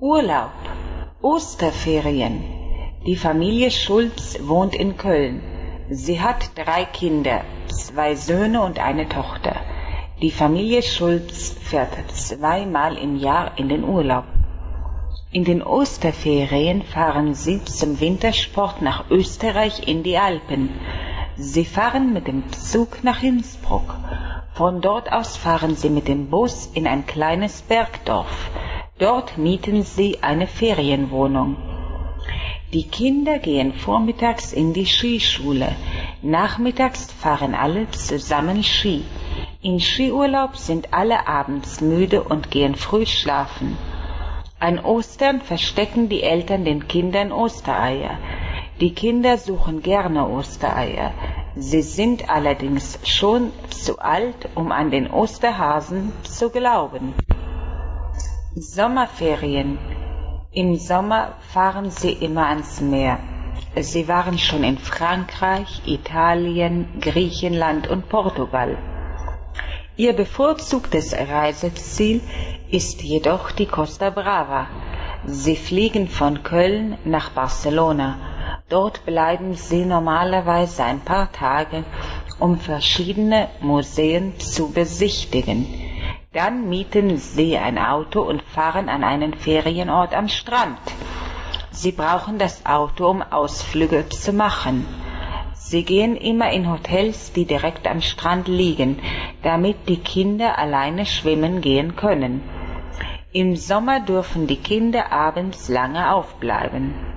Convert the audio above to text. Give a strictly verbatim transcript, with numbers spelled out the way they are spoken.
Urlaub, Osterferien. Die Familie Schulz wohnt in Köln. Sie hat drei Kinder, zwei Söhne und eine Tochter. Die Familie Schulz fährt zweimal im Jahr in den Urlaub. In den Osterferien fahren sie zum Wintersport nach Österreich in die Alpen. Sie fahren mit dem Zug nach Innsbruck. Von dort aus fahren sie mit dem Bus in ein kleines Bergdorf. Dort mieten sie eine Ferienwohnung. Die Kinder gehen vormittags in die Skischule. Nachmittags fahren alle zusammen Ski. Im Skiurlaub sind alle abends müde und gehen früh schlafen. An Ostern verstecken die Eltern den Kindern Ostereier. Die Kinder suchen gerne Ostereier. Sie sind allerdings schon zu alt, um an den Osterhasen zu glauben. Sommerferien. Im Sommer fahren sie immer ans Meer. Sie waren schon in Frankreich, Italien, Griechenland und Portugal. Ihr bevorzugtes Reiseziel ist jedoch die Costa Brava. Sie fliegen von Köln nach Barcelona. Dort bleiben sie normalerweise ein paar Tage, um verschiedene Museen zu besichtigen. Dann mieten sie ein Auto und fahren an einen Ferienort am Strand. Sie brauchen das Auto, um Ausflüge zu machen. Sie gehen immer in Hotels, die direkt am Strand liegen, damit die Kinder alleine schwimmen gehen können. Im Sommer dürfen die Kinder abends lange aufbleiben.